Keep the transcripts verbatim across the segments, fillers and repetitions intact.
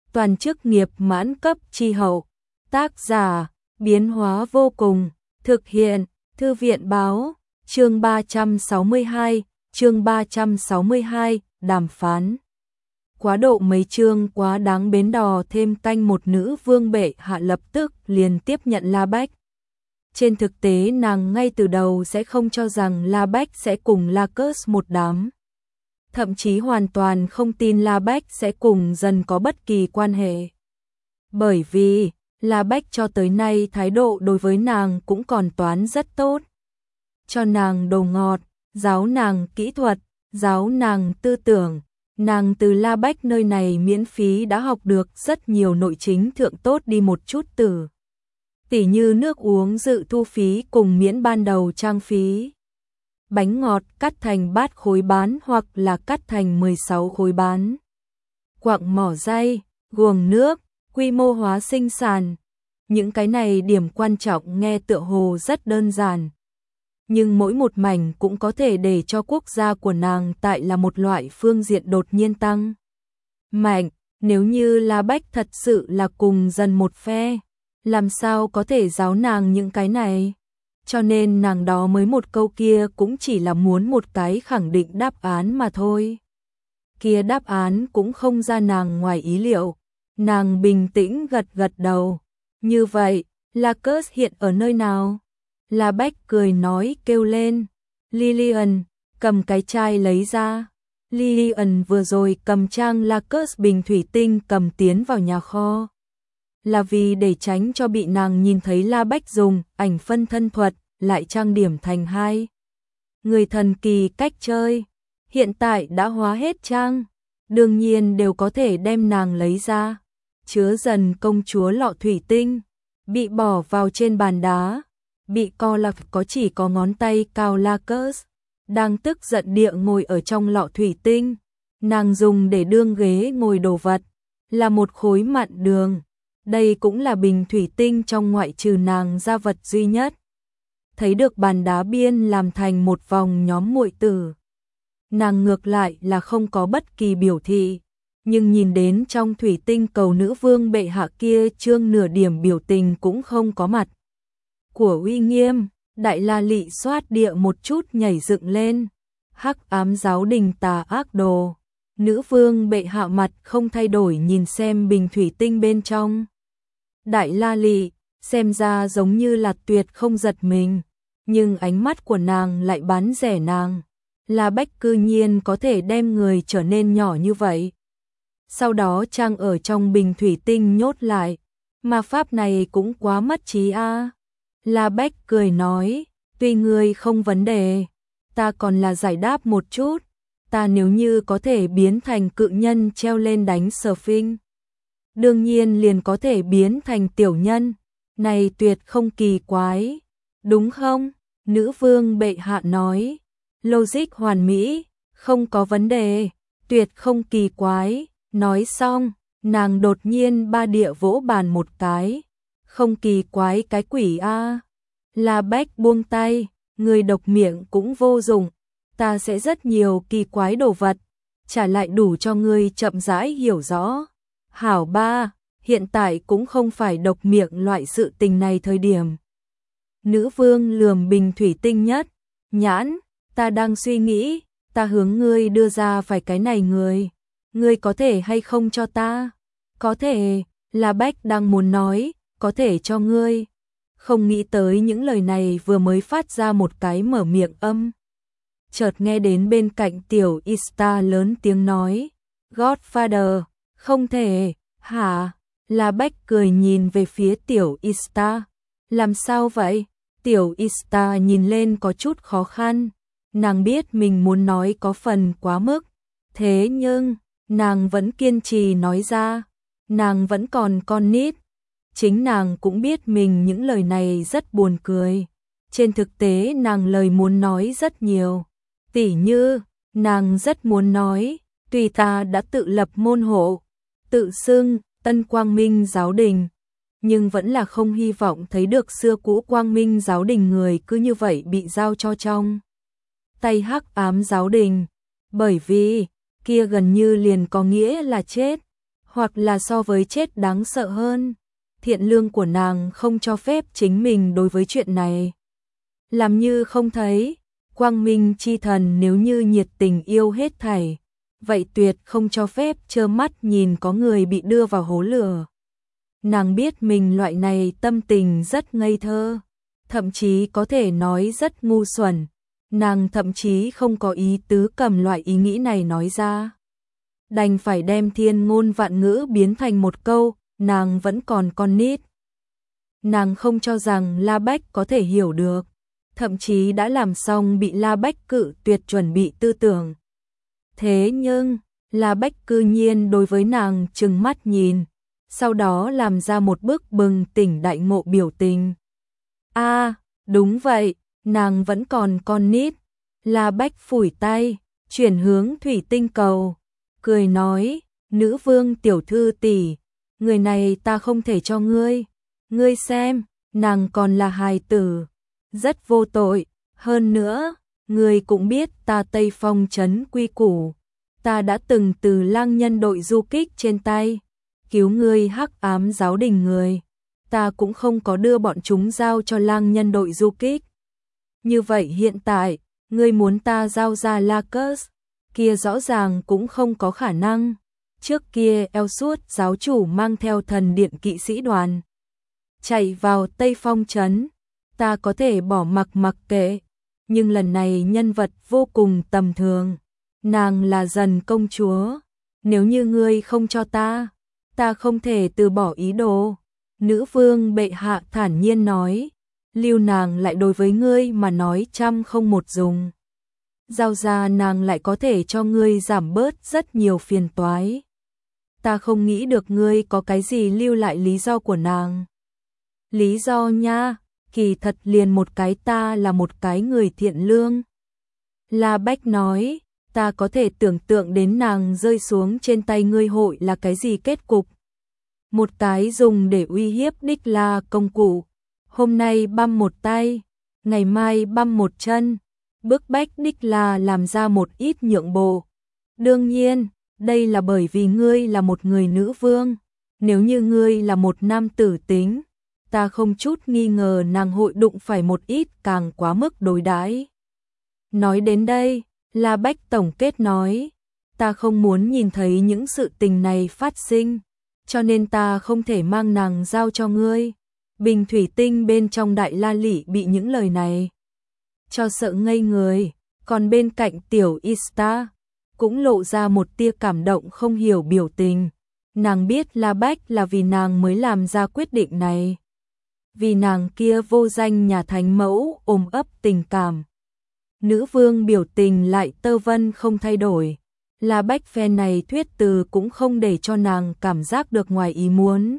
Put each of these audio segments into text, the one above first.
toàn chức nghiệp mãn cấp chi hậu. Tác giả, biến hóa vô cùng, thực hiện, Thư viện báo, chương ba trăm sáu mươi hai, chương ba trăm sáu mươi hai, đàm phán. Quá độ mấy chương quá đáng, bến đò thêm canh một nữ vương bệ hạ lập tức liền tiếp nhận La Bách. Trên thực tế nàng ngay từ đầu sẽ không cho rằng La Bách sẽ cùng La Cớt một đám. Thậm chí hoàn toàn không tin La Bách sẽ cùng dần có bất kỳ quan hệ. Bởi vì, La Bách cho tới nay thái độ đối với nàng cũng còn toán rất tốt. Cho nàng đồ ngọt, giáo nàng kỹ thuật, giáo nàng tư tưởng. Nàng từ La Bách nơi này miễn phí đã học được rất nhiều nội chính thượng tốt đi một chút từ. Tỉ như nước uống dự thu phí cùng miễn ban đầu trang phí. Bánh ngọt cắt thành bát khối bán hoặc là cắt thành mười sáu khối bán. Quặng mỏ dây, guồng nước, quy mô hóa sinh sản. Những cái này điểm quan trọng nghe tựa hồ rất đơn giản. Nhưng mỗi một mảnh cũng có thể để cho quốc gia của nàng tại là một loại phương diện đột nhiên tăng mạnh. Nếu như La Bách thật sự là cùng dần một phe, làm sao có thể giáo nàng những cái này? Cho nên nàng đó mới một câu kia cũng chỉ là muốn một cái khẳng định đáp án mà thôi. Kia đáp án cũng không ra nàng ngoài ý liệu. Nàng bình tĩnh gật gật đầu. Như vậy, La Cớt hiện ở nơi nào? La Bách cười nói kêu lên. Lillian, cầm cái chai lấy ra. Lillian vừa rồi cầm trang La Cớt bình thủy tinh cầm tiến vào nhà kho. Là vì để tránh cho bị nàng nhìn thấy La Bách dùng ảnh phân thân thuật, lại trang điểm thành hai người thần kỳ cách chơi. Hiện tại đã hóa hết trang, đương nhiên đều có thể đem nàng lấy ra. Chứa dần công chúa lọ thủy tinh, bị bỏ vào trên bàn đá, bị co lạc có chỉ có ngón tay cao La Cớt, đang tức giận địa ngồi ở trong lọ thủy tinh. Nàng dùng để đương ghế ngồi đồ vật, là một khối mặn đường. Đây cũng là bình thủy tinh trong ngoại trừ nàng ra vật duy nhất. Thấy được bàn đá biên làm thành một vòng nhóm muội tử. Nàng ngược lại là không có bất kỳ biểu thị, nhưng nhìn đến trong thủy tinh cầu nữ vương bệ hạ kia trương nửa điểm biểu tình cũng không có mặt. Của uy nghiêm, đại la lị xoát địa một chút nhảy dựng lên. Hắc ám giáo đình tà ác đồ. Nữ vương bệ hạ mặt không thay đổi nhìn xem bình thủy tinh bên trong. Đại la lị, xem ra giống như là tuyệt không giật mình, nhưng ánh mắt của nàng lại bán rẻ nàng. La Bách cư nhiên có thể đem người trở nên nhỏ như vậy. Sau đó trang ở trong bình thủy tinh nhốt lại. Ma pháp này cũng quá mất trí a. À. La Bách cười nói, tuy ngươi không vấn đề, ta còn là giải đáp một chút. Ta nếu như có thể biến thành cự nhân treo lên đánh surfing, đương nhiên liền có thể biến thành tiểu nhân. Này tuyệt không kỳ quái, đúng không? Nữ vương bệ hạ nói. Logic hoàn mỹ, không có vấn đề, tuyệt không kỳ quái. Nói xong, nàng đột nhiên ba địa vỗ bàn một cái. Không kỳ quái cái quỷ a. À. La Bách buông tay, người độc miệng cũng vô dụng. Ta sẽ rất nhiều kỳ quái đồ vật, trả lại đủ cho ngươi chậm rãi hiểu rõ. Hảo ba, hiện tại cũng không phải độc miệng loại sự tình này thời điểm. Nữ vương lườm bình thủy tinh nhất, nhãn, ta đang suy nghĩ, ta hướng ngươi đưa ra phải cái này người. Ngươi có thể hay không cho ta? Có thể, La Bách đang muốn nói, có thể cho ngươi. Không nghĩ tới những lời này vừa mới phát ra một cái mở miệng âm. Chợt nghe đến bên cạnh tiểu Ista lớn tiếng nói, Godfather, không thể, hả? La Bách cười nhìn về phía tiểu Ista. Làm sao vậy? Tiểu Ista nhìn lên có chút khó khăn. Nàng biết mình muốn nói có phần quá mức. Thế nhưng, nàng vẫn kiên trì nói ra. Nàng vẫn còn con nít. Chính nàng cũng biết mình những lời này rất buồn cười. Trên thực tế nàng lời muốn nói rất nhiều. Tỉ như, nàng rất muốn nói, tùy ta đã tự lập môn hộ, tự xưng Tân Quang Minh giáo đình, nhưng vẫn là không hy vọng thấy được xưa cũ Quang Minh giáo đình người cứ như vậy bị giao cho trong tay hắc ám giáo đình, bởi vì kia gần như liền có nghĩa là chết. hoặc là so với chết đáng sợ hơn. Thiện lương của nàng không cho phép chính mình đối với chuyện này làm như không thấy. Quang minh chi thần nếu như nhiệt tình yêu hết thảy, vậy tuyệt không cho phép trơ mắt nhìn có người bị đưa vào hố lửa. Nàng biết mình loại này tâm tình rất ngây thơ, thậm chí có thể nói rất ngu xuẩn. Nàng thậm chí không có ý tứ cầm loại ý nghĩ này nói ra. Đành phải đem thiên ngôn vạn ngữ biến thành một câu, nàng vẫn còn con nít. Nàng không cho rằng La Bách có thể hiểu được, thậm chí đã làm xong bị La Bách cự tuyệt chuẩn bị tư tưởng. Thế nhưng, La Bách cư nhiên đối với nàng trừng mắt nhìn, sau đó làm ra một bức bừng tỉnh đại ngộ biểu tình. A, à, đúng vậy, nàng vẫn còn con nít. La Bách phủi tay, chuyển hướng thủy tinh cầu, cười nói, nữ vương tiểu thư tỷ, người này ta không thể cho ngươi. Ngươi xem, nàng còn là hài tử, rất vô tội. Hơn nữa, ngươi cũng biết ta Tây Phong trấn quy củ. Ta đã từng từ lang nhân đội du kích trên tay cứu ngươi hắc ám giáo đình người. Ta cũng không có đưa bọn chúng giao cho lang nhân đội du kích. Như vậy hiện tại, ngươi muốn ta giao ra Lacus, kia rõ ràng cũng không có khả năng. Trước kia Elsuốt giáo chủ mang theo thần điện kỵ sĩ đoàn chạy vào Tây Phong trấn, ta có thể bỏ mặc mặc kệ, nhưng lần này nhân vật vô cùng tầm thường. Nàng là dần công chúa, nếu như ngươi không cho ta, ta không thể từ bỏ ý đồ. Nữ vương bệ hạ thản nhiên nói, lưu nàng lại đối với ngươi mà nói trăm không một dùng. Giao ra nàng lại có thể cho ngươi giảm bớt rất nhiều phiền toái. Ta không nghĩ được ngươi có cái gì lưu lại lý do của nàng. Lý do nha, kỳ thật liền một cái, ta là một cái người thiện lương. La Bách nói, ta có thể tưởng tượng đến nàng rơi xuống trên tay ngươi hội là cái gì kết cục. Một cái dùng để uy hiếp đích là công cụ, hôm nay băm một tay, ngày mai băm một chân, bức bách đích là làm ra một ít nhượng bộ. Đương nhiên, đây là bởi vì ngươi là một người nữ vương, nếu như ngươi là một nam tử tính, ta không chút nghi ngờ nàng hội đụng phải một ít càng quá mức đối đãi. Nói đến đây, La Bách tổng kết nói, ta không muốn nhìn thấy những sự tình này phát sinh, cho nên ta không thể mang nàng giao cho ngươi. Bình thủy tinh bên trong đại la lị bị những lời này cho sợ ngây người, còn bên cạnh tiểu Ista cũng lộ ra một tia cảm động không hiểu biểu tình. Nàng biết La Bách là vì nàng mới làm ra quyết định này, vì nàng kia vô danh nhà thánh mẫu ôm ấp tình cảm. Nữ vương biểu tình lại tơ vân không thay đổi. La Bách phe này thuyết từ cũng không để cho nàng cảm giác được ngoài ý muốn.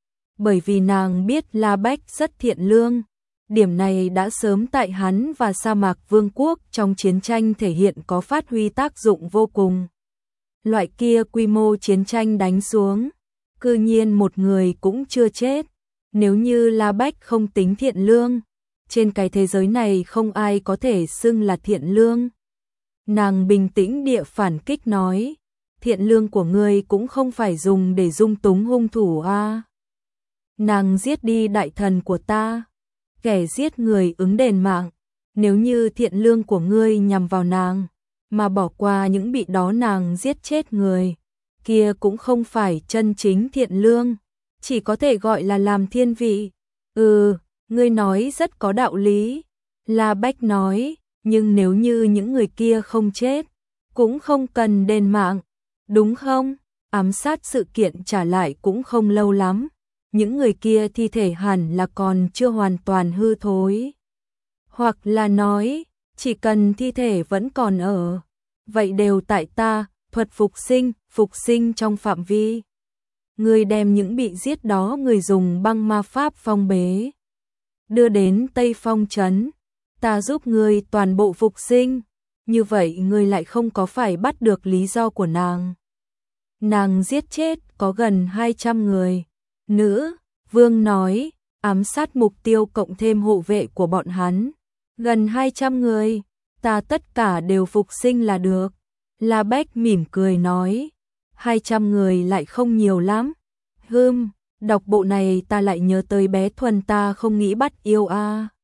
Bởi vì nàng biết La Bách rất thiện lương, điểm này đã sớm tại hắn và sa mạc vương quốc trong chiến tranh thể hiện có phát huy tác dụng vô cùng. Loại kia quy mô chiến tranh đánh xuống, cư nhiên một người cũng chưa chết. Nếu như La Bách không tính thiện lương, trên cái thế giới này không ai có thể xưng là thiện lương. Nàng bình tĩnh địa phản kích nói, thiện lương của ngươi cũng không phải dùng để dung túng hung thủ a. À. Nàng giết đi đại thần của ta, kẻ giết người ứng đền mạng. Nếu như thiện lương của ngươi nhằm vào nàng, mà bỏ qua những bị đó nàng giết chết người, kia cũng không phải chân chính thiện lương, chỉ có thể gọi là làm thiên vị. Ừ, ngươi nói rất có đạo lý. La Bách nói, nhưng nếu như những người kia không chết, cũng không cần đền mạng, đúng không? Ám sát sự kiện trả lại cũng không lâu lắm, những người kia thi thể hẳn là còn chưa hoàn toàn hư thối. Hoặc là nói, chỉ cần thi thể vẫn còn ở, vậy đều tại ta, thuật phục sinh, phục sinh trong phạm vi. Ngươi đem những bị giết đó người dùng băng ma pháp phong bế, đưa đến Tây Phong trấn, ta giúp ngươi toàn bộ phục sinh, như vậy ngươi lại không có phải bắt được lý do của nàng. Nàng giết chết có gần hai trăm người. Nữ vương nói, ám sát mục tiêu cộng thêm hộ vệ của bọn hắn, gần hai trăm người, ta tất cả đều phục sinh là được. La Bách mỉm cười nói, hai trăm người lại không nhiều lắm. Hừm, đọc bộ này ta lại nhớ tới bé Thuần ta không nghĩ bắt yêu a. À.